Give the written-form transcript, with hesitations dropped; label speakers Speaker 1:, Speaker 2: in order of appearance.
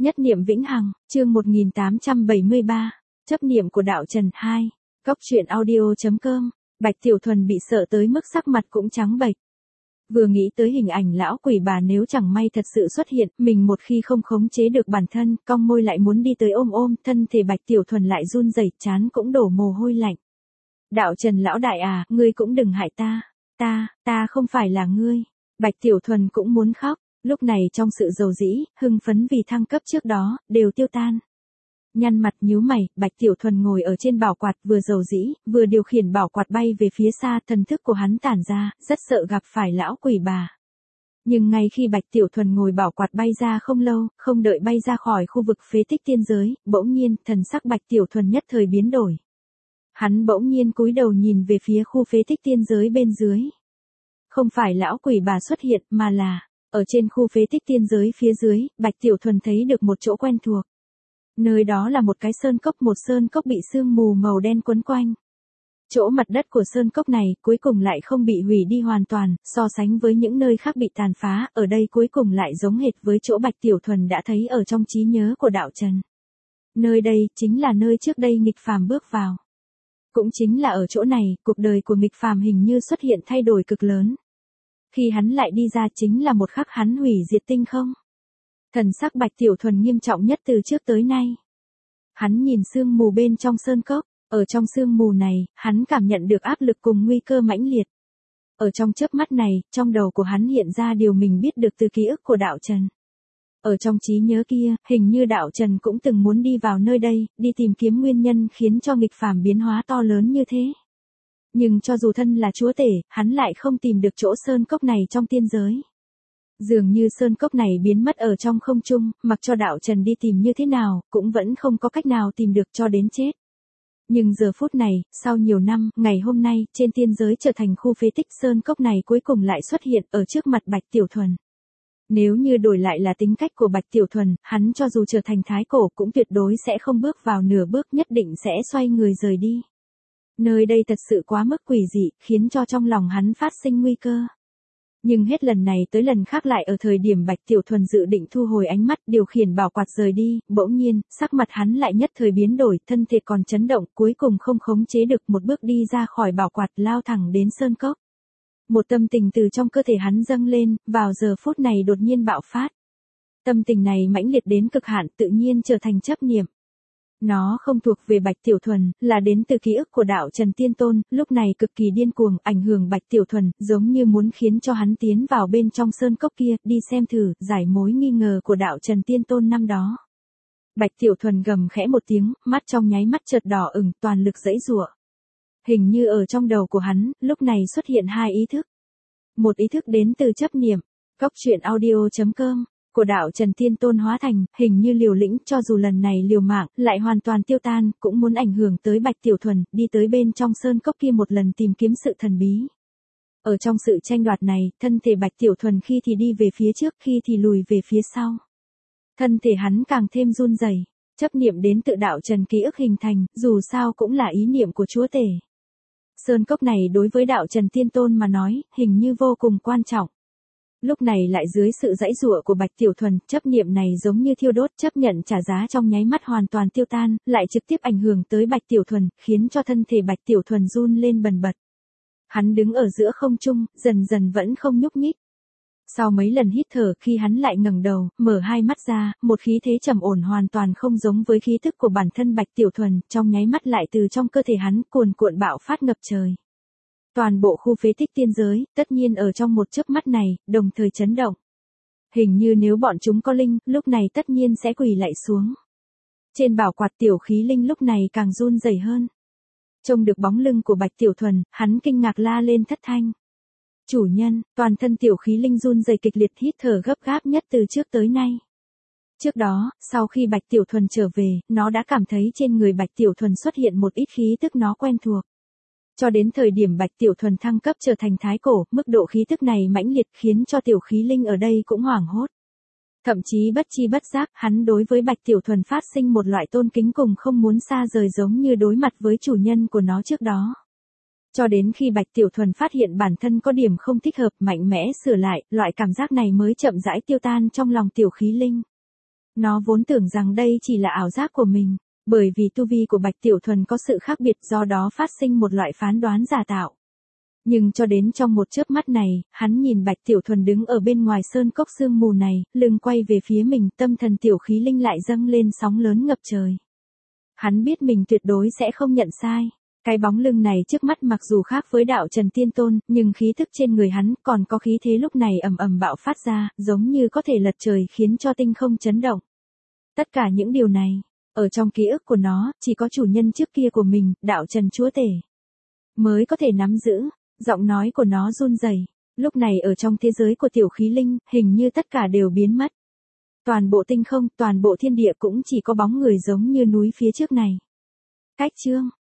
Speaker 1: Nhất niệm vĩnh hằng, chương 1873, chấp niệm của đạo trần 2, góc truyện audio.com, Bạch Tiểu Thuần bị sợ tới mức sắc mặt cũng trắng bệch. Vừa nghĩ tới hình ảnh lão quỷ bà nếu chẳng may thật sự xuất hiện, mình một khi không khống chế được bản thân, cong môi lại muốn đi tới ôm, thân thể Bạch Tiểu Thuần lại run rẩy, trán cũng đổ mồ hôi lạnh. Đạo trần lão đại à, ngươi cũng đừng hại ta, ta không phải là ngươi. Bạch Tiểu Thuần cũng muốn khóc. Lúc này trong sự dầu dĩ, hưng phấn vì thăng cấp trước đó, đều tiêu tan. Nhăn mặt nhíu mày, Bạch Tiểu Thuần ngồi ở trên bảo quạt vừa dầu dĩ, vừa điều khiển bảo quạt bay về phía xa, thần thức của hắn tản ra, rất sợ gặp phải lão quỷ bà. Nhưng ngay khi Bạch Tiểu Thuần ngồi bảo quạt bay ra không lâu, không đợi bay ra khỏi khu vực phế tích tiên giới, bỗng nhiên, thần sắc Bạch Tiểu Thuần nhất thời biến đổi. Hắn bỗng nhiên cúi đầu nhìn về phía khu phế tích tiên giới bên dưới. Không phải lão quỷ bà xuất hiện mà là... Ở trên khu phế tích tiên giới phía dưới, Bạch Tiểu Thuần thấy được một chỗ quen thuộc. Nơi đó là một cái sơn cốc, một sơn cốc bị sương mù màu đen quấn quanh. Chỗ mặt đất của sơn cốc này cuối cùng lại không bị hủy đi hoàn toàn, so sánh với những nơi khác bị tàn phá, ở đây cuối cùng lại giống hệt với chỗ Bạch Tiểu Thuần đã thấy ở trong trí nhớ của đạo trần. Nơi đây chính là nơi trước đây nghịch phàm bước vào. Cũng chính là ở chỗ này, cuộc đời của nghịch phàm hình như xuất hiện thay đổi cực lớn. Khi hắn lại đi ra chính là một khắc hắn hủy diệt tinh không. Thần sắc Bạch Tiểu Thuần nghiêm trọng nhất từ trước tới nay. Hắn nhìn sương mù bên trong sơn cốc, ở trong sương mù này, hắn cảm nhận được áp lực cùng nguy cơ mãnh liệt. Ở trong chớp mắt này, trong đầu của hắn hiện ra điều mình biết được từ ký ức của đạo trần. Ở trong trí nhớ kia, hình như đạo trần cũng từng muốn đi vào nơi đây, đi tìm kiếm nguyên nhân khiến cho nghịch phàm biến hóa to lớn như thế. Nhưng cho dù thân là chúa tể, hắn lại không tìm được chỗ sơn cốc này trong tiên giới. Dường như sơn cốc này biến mất ở trong không trung, mặc cho đạo trần đi tìm như thế nào, cũng vẫn không có cách nào tìm được cho đến chết. Nhưng giờ phút này, sau nhiều năm, ngày hôm nay, trên tiên giới trở thành khu phế tích, sơn cốc này cuối cùng lại xuất hiện ở trước mặt Bạch Tiểu Thuần. Nếu như đổi lại là tính cách của Bạch Tiểu Thuần, hắn cho dù trở thành thái cổ cũng tuyệt đối sẽ không bước vào nửa bước, nhất định sẽ xoay người rời đi. Nơi đây thật sự quá mức quỷ dị, khiến cho trong lòng hắn phát sinh nguy cơ. Nhưng hết lần này tới lần khác lại ở thời điểm Bạch Tiểu Thuần dự định thu hồi ánh mắt, điều khiển bảo quạt rời đi, bỗng nhiên, sắc mặt hắn lại nhất thời biến đổi, thân thể còn chấn động, cuối cùng không khống chế được, một bước đi ra khỏi bảo quạt, lao thẳng đến sơn cốc. Một tâm tình từ trong cơ thể hắn dâng lên, vào giờ phút này đột nhiên bạo phát. Tâm tình này mãnh liệt đến cực hạn, tự nhiên trở thành chấp niệm. Nó không thuộc về Bạch Tiểu Thuần, là đến từ ký ức của đạo Trần Tiên Tôn, lúc này cực kỳ điên cuồng, ảnh hưởng Bạch Tiểu Thuần, giống như muốn khiến cho hắn tiến vào bên trong sơn cốc kia, đi xem thử, giải mối nghi ngờ của đạo Trần Tiên Tôn năm đó. Bạch Tiểu Thuần gầm khẽ một tiếng, mắt trong nháy mắt chợt đỏ ửng, toàn lực giãy giụa. Hình như ở trong đầu của hắn, lúc này xuất hiện hai ý thức. Một ý thức đến từ chấp niệm, góc truyện audio.com. Của đạo Trần Tiên Tôn hóa thành, hình như liều lĩnh, cho dù lần này liều mạng, lại hoàn toàn tiêu tan, cũng muốn ảnh hưởng tới Bạch Tiểu Thuần, đi tới bên trong sơn cốc kia một lần tìm kiếm sự thần bí. Ở trong sự tranh đoạt này, thân thể Bạch Tiểu Thuần khi thì đi về phía trước, khi thì lùi về phía sau. Thân thể hắn càng thêm run rẩy, chấp niệm đến tự đạo Trần ký ức hình thành, dù sao cũng là ý niệm của chúa tể. Sơn cốc này đối với đạo Trần Tiên Tôn mà nói, hình như vô cùng quan trọng. Lúc này lại dưới sự giãy giụa của Bạch Tiểu Thuần, chấp niệm này giống như thiêu đốt, chấp nhận trả giá trong nháy mắt hoàn toàn tiêu tan, lại trực tiếp ảnh hưởng tới Bạch Tiểu Thuần, khiến cho thân thể Bạch Tiểu Thuần run lên bần bật. Hắn đứng ở giữa không trung, dần dần vẫn không nhúc nhích. Sau mấy lần hít thở, khi hắn lại ngẩng đầu, mở hai mắt ra, một khí thế trầm ổn hoàn toàn không giống với khí thức của bản thân Bạch Tiểu Thuần, trong nháy mắt lại từ trong cơ thể hắn cuồn cuộn bạo phát ngập trời. Toàn bộ khu phế tích tiên giới, tất nhiên ở trong một chớp mắt này, đồng thời chấn động. Hình như nếu bọn chúng có linh, lúc này tất nhiên sẽ quỳ lạy xuống. Trên bảo quạt tiểu khí linh lúc này càng run rẩy hơn. Trông được bóng lưng của Bạch Tiểu Thuần, hắn kinh ngạc la lên thất thanh. Chủ nhân, toàn thân tiểu khí linh run rẩy kịch liệt, hít thở gấp gáp nhất từ trước tới nay. Trước đó, sau khi Bạch Tiểu Thuần trở về, nó đã cảm thấy trên người Bạch Tiểu Thuần xuất hiện một ít khí tức nó quen thuộc. Cho đến thời điểm Bạch Tiểu Thuần thăng cấp trở thành thái cổ, mức độ khí tức này mãnh liệt khiến cho tiểu khí linh ở đây cũng hoảng hốt. Thậm chí bất chi bất giác, hắn đối với Bạch Tiểu Thuần phát sinh một loại tôn kính cùng không muốn xa rời, giống như đối mặt với chủ nhân của nó trước đó. Cho đến khi Bạch Tiểu Thuần phát hiện bản thân có điểm không thích hợp, mạnh mẽ sửa lại, loại cảm giác này mới chậm rãi tiêu tan trong lòng tiểu khí linh. Nó vốn tưởng rằng đây chỉ là ảo giác của mình, bởi vì tu vi của Bạch Tiểu Thuần có sự khác biệt do đó phát sinh một loại phán đoán giả tạo. Nhưng cho đến trong một chớp mắt này, hắn nhìn Bạch Tiểu Thuần đứng ở bên ngoài sơn cốc sương mù này, lưng quay về phía mình, tâm thần tiểu khí linh lại dâng lên sóng lớn ngập trời. Hắn biết mình tuyệt đối sẽ không nhận sai. Cái bóng lưng này trước mắt mặc dù khác với đạo Trần Tiên Tôn, nhưng khí thức trên người hắn còn có khí thế lúc này ầm ầm bạo phát ra, giống như có thể lật trời khiến cho tinh không chấn động. Tất cả những điều này, ở trong ký ức của nó, chỉ có chủ nhân trước kia của mình, đạo Trần Chúa Tể, mới có thể nắm giữ. Giọng nói của nó run rẩy. Lúc này ở trong thế giới của tiểu khí linh, hình như tất cả đều biến mất. Toàn bộ tinh không, toàn bộ thiên địa cũng chỉ có bóng người giống như núi phía trước này. Cách chương